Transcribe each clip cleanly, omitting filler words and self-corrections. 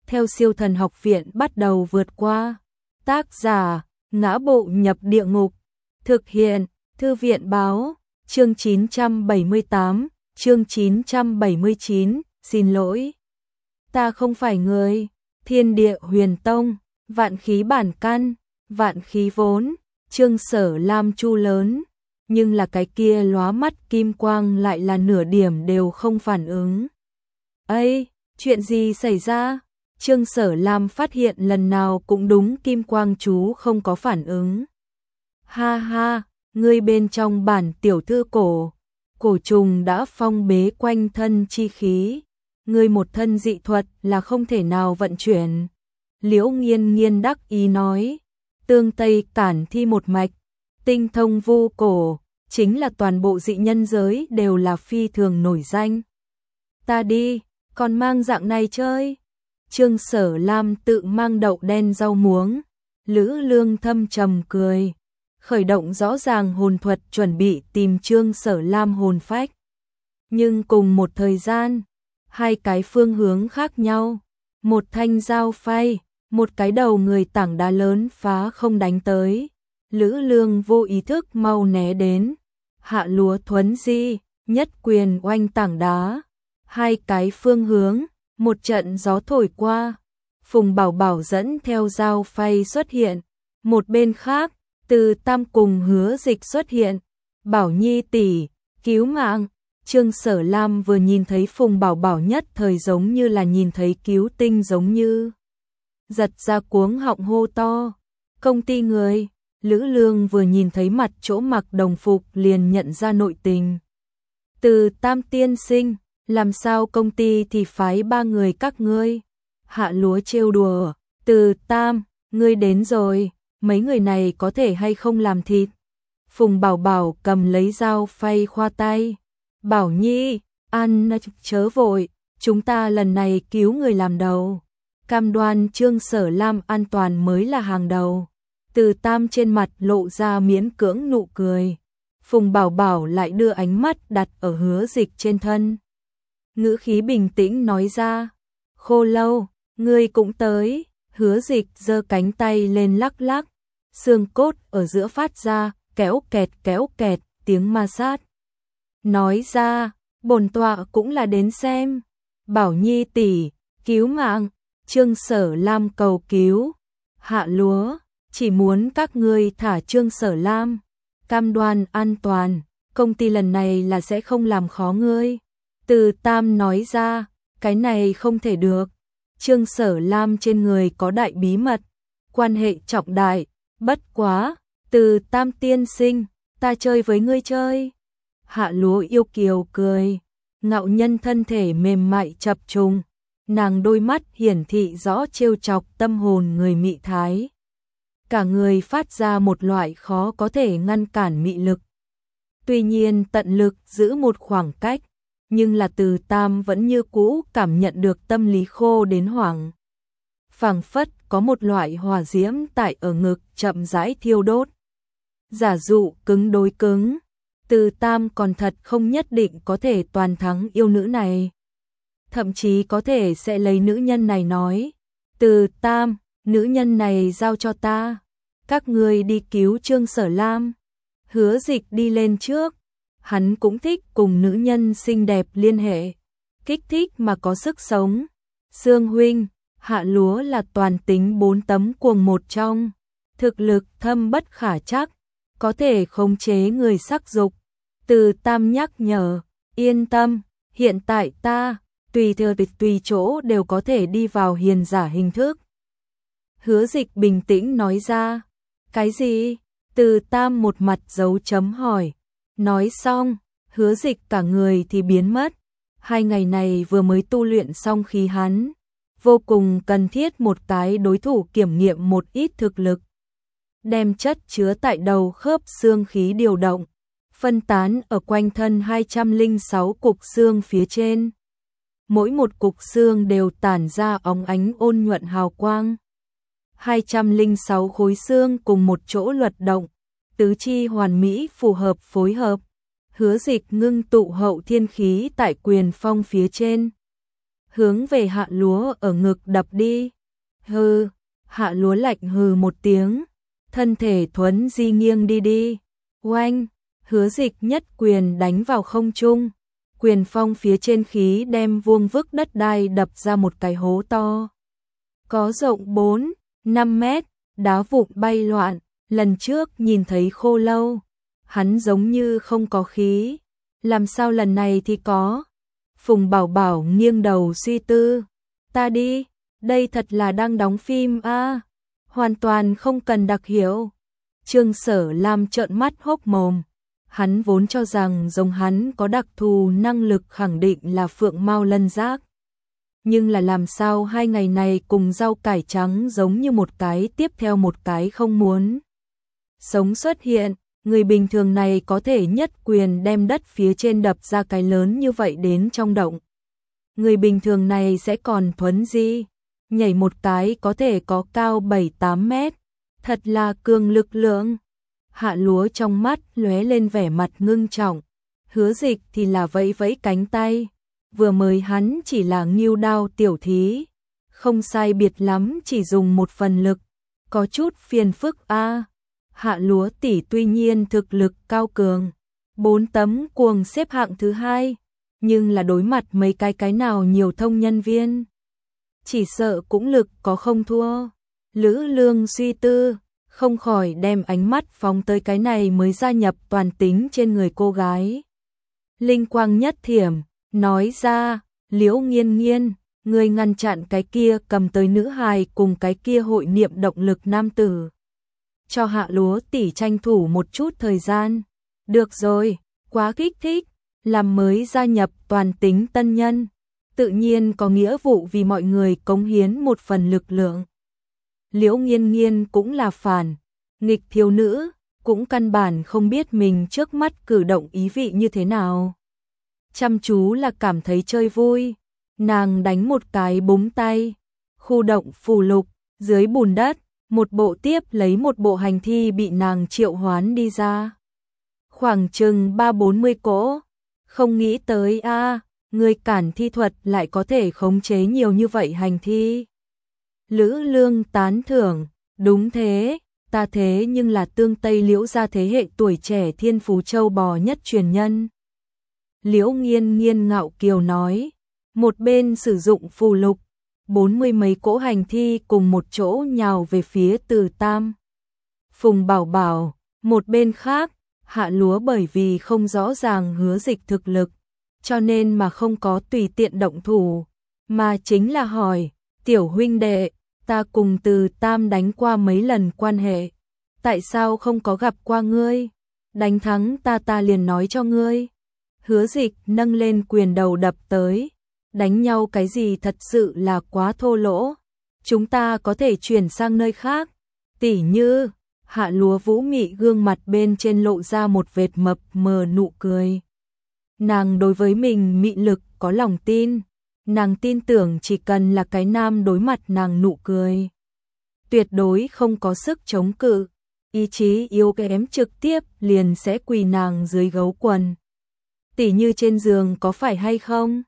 theo Siêu Thần Học Viện bắt đầu vượt qua. Tác giả: Ngã Bộ Nhập Địa Ngục. Thực hiện: Thư viện báo. Chương 978, chương 979, xin lỗi. Ta không phải người. Thiên Địa Huyền Tông, vạn khí bản căn, vạn khí vốn, Trương Sở Lam chu lớn, nhưng là cái kia lóa mắt kim quang lại là nửa điểm đều không phản ứng. Ây, chuyện gì xảy ra? Trương Sở Lam phát hiện lần nào cũng đúng kim quang chú không có phản ứng. Ha ha, ngươi bên trong bản tiểu thư cổ trùng đã phong bế quanh thân chi khí, ngươi một thân dị thuật là không thể nào vận chuyển. Liễu Nghiên Nghiên đắc ý nói, tương Tây Cản Thi một mạch, tinh thông vu cổ, chính là toàn bộ dị nhân giới đều là phi thường nổi danh. Ta đi, còn mang dạng này chơi. Trương Sở Lam tự mang đậu đen rau muống. Lữ Lương thâm trầm cười, khởi động rõ ràng hồn thuật chuẩn bị tìm Trương Sở Lam hồn phách. Nhưng cùng một thời gian, hai cái phương hướng khác nhau, một thanh dao phay, một cái đầu người tảng đá lớn phá không đánh tới. Lữ Lương vô ý thức mau né đến, Hạ Lúa thuấn di, nhất quyền oanh tảng đá. Hai cái phương hướng, một trận gió thổi qua, Phùng Bảo Bảo dẫn theo dao phay xuất hiện, một bên khác, Từ Tam cùng Hứa Dịch xuất hiện. Bảo Nhi tỷ, cứu mạng. Trương Sở Lam vừa nhìn thấy Phùng Bảo Bảo nhất thời giống như là nhìn thấy cứu tinh giống như. Giật ra cuống họng hô to, công ty người. Lữ Lương vừa nhìn thấy mặt chỗ mặc đồng phục liền nhận ra nội tình. Từ Tam tiên sinh, làm sao công ty thì phái ba người các ngươi? Hạ Lúa trêu đùa, Từ Tam, ngươi đến rồi, mấy người này có thể hay không làm thịt? Phùng Bảo Bảo cầm lấy dao phay khoa tay, Bảo Nhi, ăn chớ vội, chúng ta lần này cứu người làm đầu. Cam đoan Trương Sở Lam an toàn mới là hàng đầu. Từ Tam trên mặt lộ ra miễn cưỡng nụ cười. Phùng Bảo Bảo lại đưa ánh mắt đặt ở Hứa Dịch trên thân. Ngữ khí bình tĩnh nói ra, Khô Lâu, ngươi cũng tới. Hứa Dịch giơ cánh tay lên lắc lắc, xương cốt ở giữa phát ra kéo kẹt tiếng ma sát. Nói ra, bổn tọa cũng là đến xem. Bảo Nhi tỷ, cứu mạng. Trương Sở Lam cầu cứu. Hạ Lúa, chỉ muốn các ngươi thả Trương Sở Lam, cam đoan an toàn, công ty lần này là sẽ không làm khó ngươi. Từ Tam nói ra, cái này không thể được. Trương Sở Lam trên người có đại bí mật, quan hệ trọng đại, bất quá, Từ Tam tiên sinh, ta chơi với ngươi chơi. Hạ Lúa yêu kiều cười, ngạo nhân thân thể mềm mại chập trùng, nàng đôi mắt hiển thị rõ trêu chọc tâm hồn người mị thái. Cả người phát ra một loại khó có thể ngăn cản mị lực. Tuy nhiên tận lực giữ một khoảng cách, nhưng là Từ Tam vẫn như cũ cảm nhận được tâm lý khô đến hoảng. Phảng phất có một loại hỏa diễm tại ở ngực chậm rãi thiêu đốt. Giả dụ cứng đối cứng, Từ Tam còn thật không nhất định có thể toàn thắng yêu nữ này. Thậm chí có thể sẽ lấy nữ nhân này nói, Từ Tam, nữ nhân này giao cho ta, các ngươi đi cứu Trương Sở Lam. Hứa Dịch đi lên trước, hắn cũng thích cùng nữ nhân xinh đẹp liên hệ, kích thích mà có sức sống. Sương huynh, Hạ Lúa là toàn tính 4 tấm cuồng một trong, thực lực thâm bất khả trắc, có thể khống chế người sắc dục. Từ Tam nhắc nhở, yên tâm, hiện tại ta, tùy thời tùy chỗ đều có thể đi vào hiền giả hình thức. Hứa Dịch bình tĩnh nói ra, cái gì? Từ Tam một mặt dấu chấm hỏi. Nói xong, Hứa Dịch cả người thì biến mất. 2 ngày này vừa mới tu luyện xong khí hắn, vô cùng cần thiết một cái đối thủ kiểm nghiệm một ít thực lực. Đem chất chứa tại đầu khớp xương khí điều động, phân tán ở quanh thân 206 cục xương phía trên. Mỗi một cục xương đều tản ra óng ánh ôn nhuận hào quang. 206 khối xương cùng một chỗ luật động, tứ chi hoàn mỹ phù hợp phối hợp. Hứa Dịch ngưng tụ hậu thiên khí tại quyền phong phía trên. hướng về Hạ Lúa ở ngực đập đi. Hừ, Hạ Lúa lạnh hừ một tiếng, thân thể thuấn di nghiêng đi. Oanh, Hứa Dịch nhất quyền đánh vào không trung, quyền phong phía trên khí đem vuông vức đất đai đập ra một cái hố to. Có rộng 4-5 mét, đá vụn bay loạn, lần trước nhìn thấy Khô Lâu, hắn giống như không có khí, làm sao lần này thì có. Phùng Bảo Bảo nghiêng đầu suy tư, ta đi, đây thật là đang đóng phim a, hoàn toàn không cần đặc hiệu. Trương Sở Lam trợn mắt hốc mồm, hắn vốn cho rằng giống hắn có đặc thù năng lực khẳng định là Phượng Mao Lân Giác. Nhưng là làm sao 2 ngày này cùng rau cải trắng giống như một cái tiếp theo một cái không muốn sống xuất hiện, người bình thường này có thể nhất quyền đem đất phía trên đập ra cái lớn như vậy đến trong động. Người bình thường này sẽ còn thuấn di, nhảy một cái có thể có cao 7-8 mét, thật là cường lực lượng. Hạ Lúa trong mắt lóe lên vẻ mặt ngưng trọng, Hứa Dịch thì là vẫy vẫy cánh tay, vừa mới hắn chỉ là ngưu đao tiểu thí, không sai biệt lắm chỉ dùng 1 phần lực, có chút phiền phức a. Hạ Lúa tỷ tuy nhiên thực lực cao cường, 4 tấm cuồng xếp hạng thứ 2, nhưng là đối mặt mấy cái nào nhiều thông nhân viên, chỉ sợ cũng lực có không thua. Lữ Lương suy tư, không khỏi đem ánh mắt phóng tới cái này mới gia nhập toàn tính trên người cô gái. Linh quang nhất thiểm, nói ra, Liễu Nghiên Nghiên, người ngăn chặn cái kia cầm tới nữ hài cùng cái kia hội niệm động lực nam tử. Cho Hạ Lúa tỷ tranh thủ một chút thời gian. Được rồi, quá kích thích, làm mới gia nhập toàn tính tân nhân, tự nhiên có nghĩa vụ vì mọi người cống hiến một phần lực lượng. Liễu Nghiên Nghiên cũng là phản nghịch thiếu nữ, cũng căn bản không biết mình trước mắt cử động ý vị như thế nào. Chăm chú là cảm thấy chơi vui, nàng đánh một cái búng tay, khu động phù lục, dưới bùn đất, một bộ tiếp lấy một bộ hành thi bị nàng triệu hoán đi ra. Khoảng chừng 30-40 cỗ, không nghĩ tới a, người cản thi thuật lại có thể khống chế nhiều như vậy hành thi. Lữ Lương tán thưởng, đúng thế, ta thế nhưng là Tương Tây Liễu gia thế hệ tuổi trẻ thiên phú châu bò nhất truyền nhân. Liễu Nghiên Nghiên ngạo kiều nói, một bên sử dụng phù lục, 40 mấy cỗ hành thi cùng một chỗ nhào về phía Từ Tam. Phùng Bảo Bảo, một bên khác, Hạ Lúa bởi vì không rõ ràng Hứa Dịch thực lực, cho nên mà không có tùy tiện động thủ, mà chính là hỏi, tiểu huynh đệ, ta cùng Từ Tam đánh qua mấy lần quan hệ, tại sao không có gặp qua ngươi? Đánh thắng ta liền nói cho ngươi. Hứa Dịch nâng lên quyền đầu đập tới, đánh nhau cái gì thật sự là quá thô lỗ, chúng ta có thể chuyển sang nơi khác, tỉ như. Hạ Lúa vũ mị gương mặt bên trên lộ ra một vệt mập mờ nụ cười. Nàng đối với mình mị lực có lòng tin, nàng tin tưởng chỉ cần là cái nam đối mặt nàng nụ cười, tuyệt đối không có sức chống cự, ý chí yếu kém trực tiếp liền sẽ quỳ nàng dưới gấu quần. Tỉ như trên giường có phải hay không?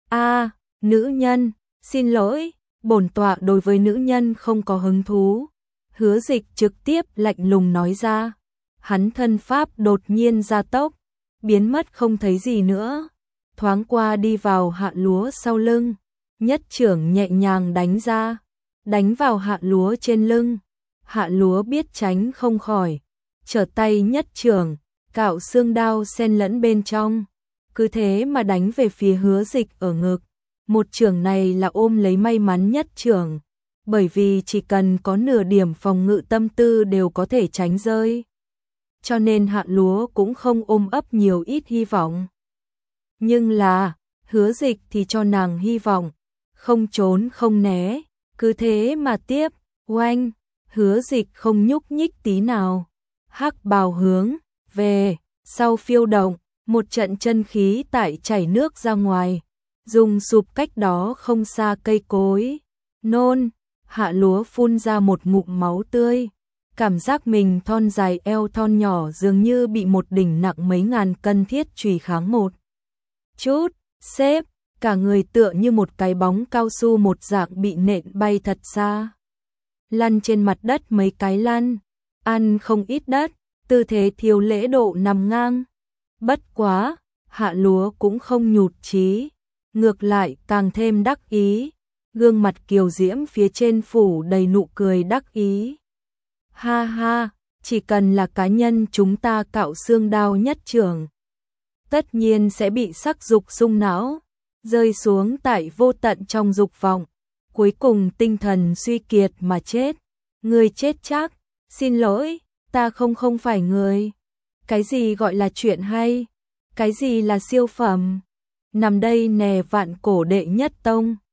A, nữ nhân, xin lỗi, bổn tọa đối với nữ nhân không có hứng thú. Hứa Dịch trực tiếp lạnh lùng nói ra, hắn thân pháp đột nhiên gia tốc, biến mất không thấy gì nữa, thoáng qua đi vào Hạ Lúa sau lưng, nhất chưởng nhẹ nhàng đánh ra, đánh vào Hạ Lúa trên lưng. Hạ Lúa biết tránh không khỏi, trở tay nhất chưởng, cạo xương đao xen lẫn bên trong, cứ thế mà đánh về phía Hứa Dịch ở ngực. Một chưởng này là ôm lấy may mắn nhất chưởng, bởi vì chỉ cần có nửa điểm phòng ngự tâm tư đều có thể tránh rơi. Cho nên Hạ Lúa cũng không ôm ấp nhiều ít hy vọng. Nhưng là, Hứa Dịch thì cho nàng hy vọng, không trốn không né, cứ thế mà tiếp, oanh, Hứa Dịch không nhúc nhích tí nào. Hắc bào hướng về sau phiêu động, một trận chân khí tại chảy nước ra ngoài, dùng sụp cách đó không xa cây cối. Nôn, Hạ Lúa phun ra một ngụm máu tươi, cảm giác mình thon dài eo thon nhỏ dường như bị một đỉnh nặng mấy ngàn cân thiết chùy kháng một chút, xếp, cả người tựa như một cái bóng cao su một dạng bị nện bay thật xa. Lăn trên mặt đất mấy cái lăn, ăn không ít đất, tư thế thiếu lễ độ nằm ngang. Bất quá, Hạ Lúa cũng không nhụt chí, ngược lại càng thêm đắc ý, gương mặt kiều diễm phía trên phủ đầy nụ cười đắc ý. Ha ha, chỉ cần là cá nhân chúng ta cạo xương đao nhất trường, tất nhiên sẽ bị sắc dục xung não, rơi xuống tại vô tận trong dục vọng, cuối cùng tinh thần suy kiệt mà chết. Người chết chắc, xin lỗi, ta không phải người. Cái gì gọi là chuyện hay? Cái gì là siêu phẩm? Nằm đây nè vạn cổ đệ nhất tông.